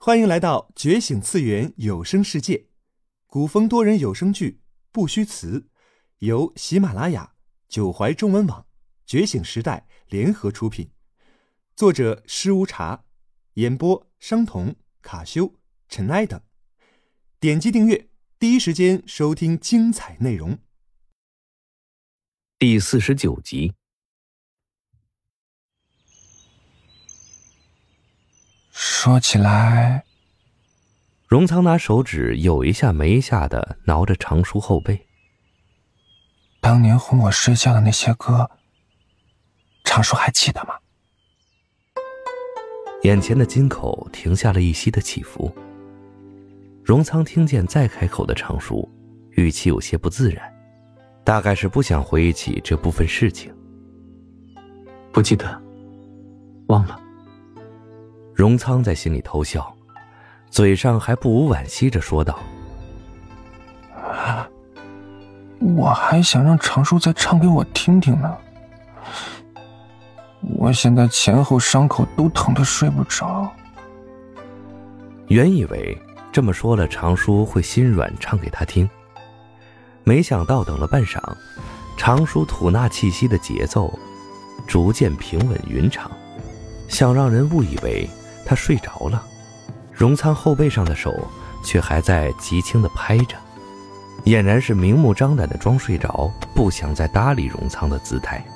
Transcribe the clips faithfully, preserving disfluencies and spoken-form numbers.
欢迎来到觉醒次元有声世界，古风多人有声剧不虚词，由喜马拉雅、九怀中文网、觉醒时代联合出品，作者施无茶，演播商童、卡修、尘埃等。点击订阅，第一时间收听精彩内容。 第四十九集。 说起来， 荣仓拿手指有一下没一下的挠着长叔后背。 当年哄我睡觉的那些歌，长叔还记得吗？ 眼前的金口停下了一息的起伏。荣仓听见再开口的长叔，语气有些不自然，大概是不想回忆起这部分事情。 不记得，忘了。 荣仓在心里偷笑，嘴上还不无惋惜着说道： 啊，我还想让长叔再唱给我听听呢。我现在前后伤口都疼得睡不着。 原以为这么说了长叔会心软唱给他听，没想到等了半晌，长叔吐纳气息的节奏逐渐平稳匀长，想让人误以为他睡着了，荣仓后背上的手却还在极轻地拍着，俨然是明目张胆地装睡着，不想再搭理荣仓的姿态。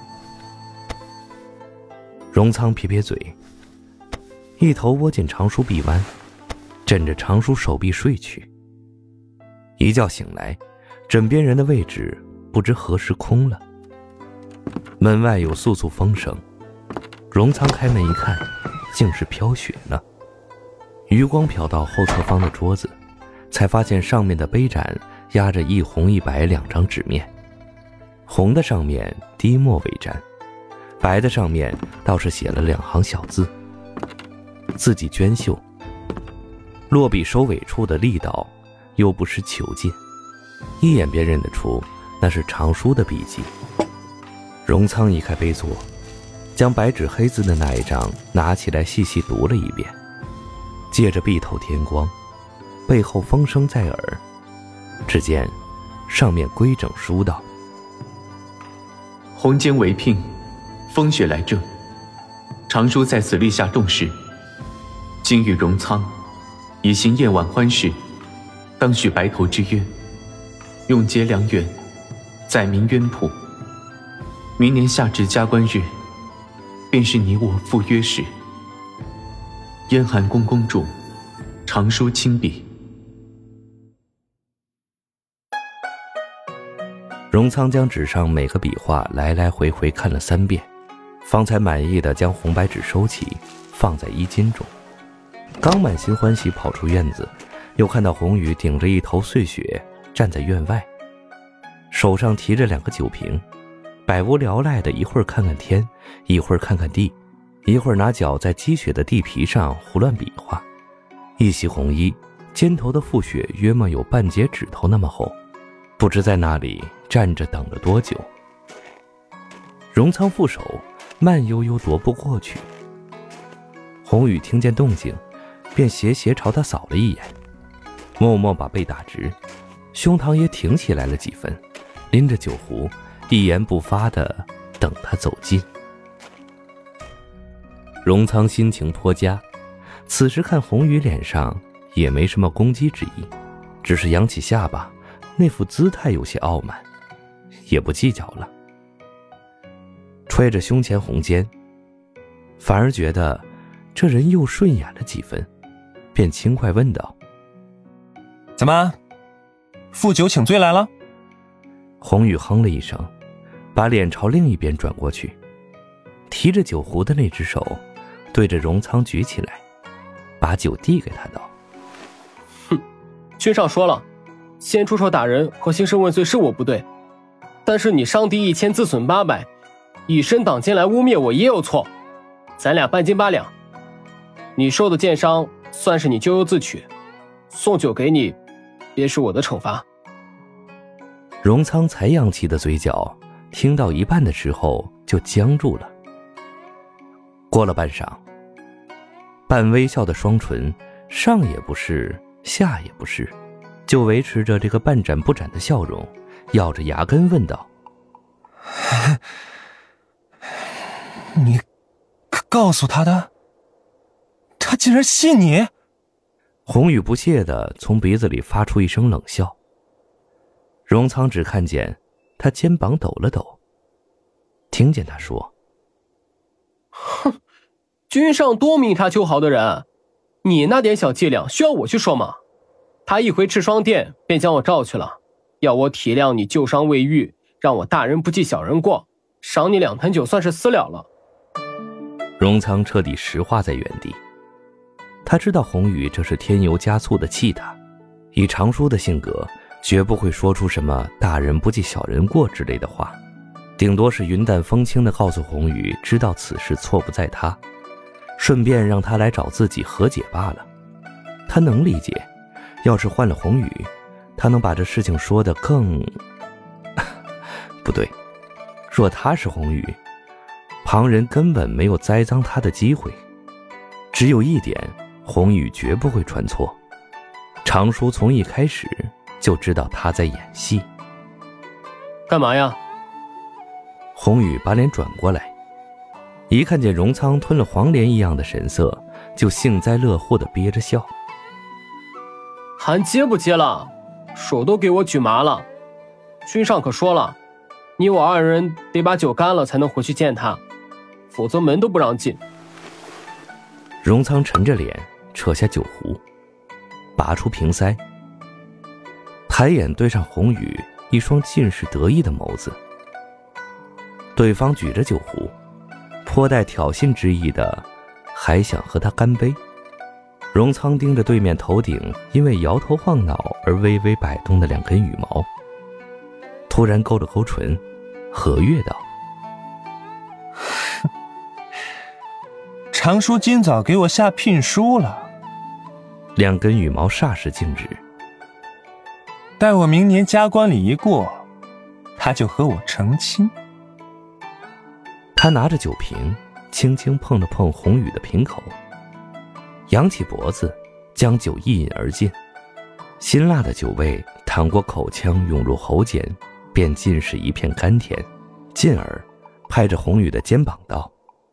荣仓撇撇嘴，一头窝进长叔臂弯，枕着长叔手臂睡去。一觉醒来，枕边人的位置不知何时空了。门外有簌簌风声，荣仓开门一看，竟是飘雪呢。余光瞟到后侧方的桌子，才发现上面的杯盏压着一红一白两张纸面，红的上面滴墨为沾，白的上面倒是写了两行小字，字迹娟秀，落笔收尾处的力道又不失遒劲，一眼便认得出那是长叔的笔迹。荣仓移开杯座，将白纸黑字的那一张拿起来细细读了一遍，借着碧透天光，背后风声在耳，只见上面规整书道： 红笺为聘，风雪来正，长叔在此立下重誓，今与荣仓以行夜晚欢事，当许白头之约，永结良缘，载明渊谱。明年夏至加官日，便是你我赴约时。燕寒宫公主，长叔亲笔。 荣仓将纸上每个笔画来来回回看了三遍，方才满意的将红白纸收起，放在衣襟中。刚满心欢喜跑出院子，又看到红雨顶着一头碎雪站在院外，手上提着两个酒瓶，百无聊赖的一会儿看看天，一会儿看看地，一会儿拿脚在积雪的地皮上胡乱比划。一袭红衣，肩头的覆雪约莫有半截指头那么厚，不知在那里站着等了多久。荣仓负手慢悠悠踱步过去，红雨听见动静，便斜斜朝他扫了一眼，默默把背打直，胸膛也挺起来了几分，拎着酒壶一言不发地等他走近。荣仓心情颇佳，此时看红雨脸上也没什么攻击之意，只是扬起下巴，那副姿态有些傲慢，也不计较了。揣着胸前红笺，反而觉得这人又顺眼了几分，便轻快问道： 怎么，负酒请罪来了？ 红雨哼了一声，把脸朝另一边转过去，提着酒壶的那只手对着荣仓举起来，把酒递给他道： 哼，君上说了，先出手打人和兴师问罪是我不对，但是你伤敌一千自损八百，以身挡剑来污蔑我也有错，咱俩半斤八两。你受的剑伤算是你咎由自取，送酒给你便是我的惩罚。 荣仓才扬起的嘴角听到一半的时候就僵住了。过了半晌，半微笑的双唇上也不是，下也不是，就维持着这个半展不展的笑容，咬着牙根问道： 你告诉他的？他竟然信你？ 红宇不屑地从鼻子里发出一声冷笑。荣仓只看见他肩膀抖了抖，听见他说： 哼，君上多明察秋毫的人，你那点小伎俩需要我去说吗？他一回赤霜殿便将我召去了，要我体谅你旧伤未愈，让我大人不计小人过，赏你两坛酒算是私了了。 荣仓彻底石化在原地。他知道红宇这是添油加醋的气他，以常叔的性格绝不会说出什么大人不计小人过之类的话，顶多是云淡风轻地告诉红宇知道此事错不在他，顺便让他来找自己和解罢了。他能理解，要是换了红宇，他能把这事情说得更不对，若他是红宇，旁人根本没有栽赃他的机会。只有一点，红宇绝不会传错，常叔从一开始就知道他在演戏。 干嘛呀？ 红宇把脸转过来，一看见荣仓吞了黄连一样的神色，就幸灾乐祸地憋着笑。 还接不接了？手都给我举麻了。君上可说了，你我二人得把酒干了才能回去见他，否则门都不让进。 荣仓沉着脸扯下酒壶，拔出瓶塞，抬眼对上红宇一双尽是得意的眸子。对方举着酒壶，颇带挑衅之意的还想和他干杯。荣仓盯着对面头顶因为摇头晃脑而微微摆动的两根羽毛，突然勾了勾唇，和悦道： 常叔今早给我下聘书了。 两根羽毛霎时静止。 待我明年加官礼一过，他就和我成亲。 他拿着酒瓶轻轻碰了碰红宇的瓶口，扬起脖子将酒一饮而尽，辛辣的酒味淌过口腔涌入喉间，便尽是一片甘甜，进而拍着红宇的肩膀道：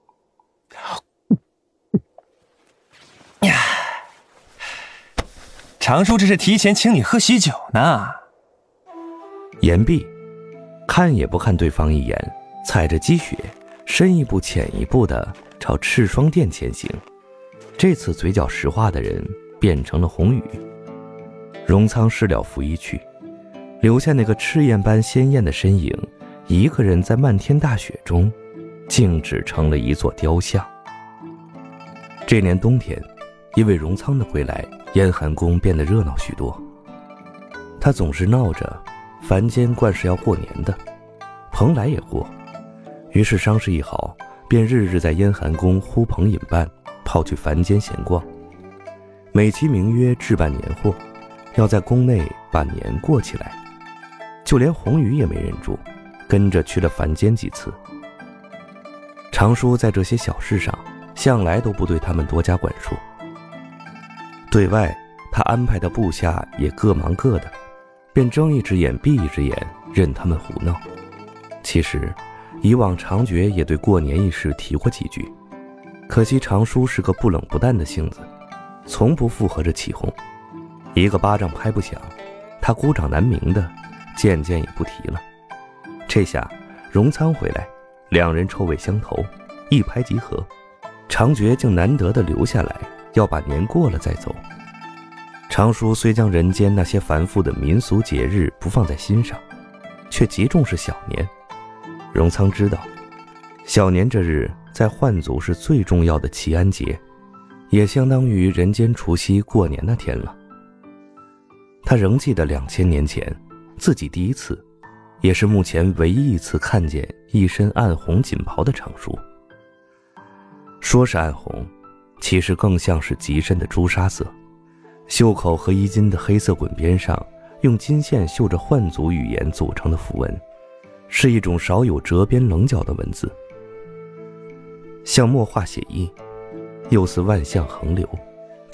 常叔这是提前请你喝喜酒呢。 言毕，看也不看对方一眼，踩着积雪深一步浅一步地朝赤霜殿前行。这次嘴角石化的人变成了红宇。荣仓事了拂衣去，留下那个赤焰般鲜艳的身影，一个人在漫天大雪中静止成了一座雕像。这年冬天，因为荣仓的归来，燕寒宫变得热闹许多。他总是闹着凡间惯是要过年的，蓬莱也过，于是伤势一好，便日日在燕寒宫呼朋引伴，跑去凡间闲逛，美其名曰置办年货，要在宫内把年过起来。就连红宇也没忍住，跟着去了凡间几次。常叔在这些小事上向来都不对他们多加管束，对外他安排的部下也各忙各的，便睁一只眼闭一只眼，任他们胡闹。其实以往常觉也对过年一事提过几句，可惜常叔是个不冷不淡的性子，从不附和着起哄，一个巴掌拍不响，他孤掌难鸣的渐渐也不提了。这下荣仓回来，两人臭味相投，一拍即合，常觉竟难得的留下来，要把年过了再走。常叔虽将人间那些繁复的民俗节日不放在心上，却极重视小年。荣仓知道，小年这日在幻族是最重要的祈安节，也相当于人间除夕过年那天了。他仍记得两千年前自己第一次，也是目前唯一一次看见一身暗红锦袍的常叔。说是暗红，其实更像是极深的朱砂色，袖口和衣襟的黑色滚边上用金线绣着幻族语言组成的符文，是一种少有折边棱角的文字，像墨画写意，又似万象横流，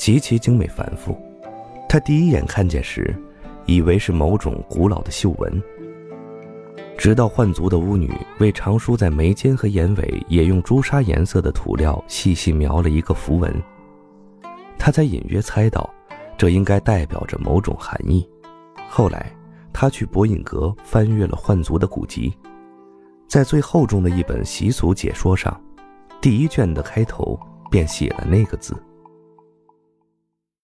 极其精美繁复。他第一眼看见时，以为是某种古老的绣纹，直到幻族的巫女为长舒在眉间和眼尾也用朱砂颜色的涂料细细描了一个符文，他才隐约猜到这应该代表着某种含义。后来他去博隐阁翻阅了幻族的古籍，在最厚重的一本习俗解说上，第一卷的开头便写了那个字。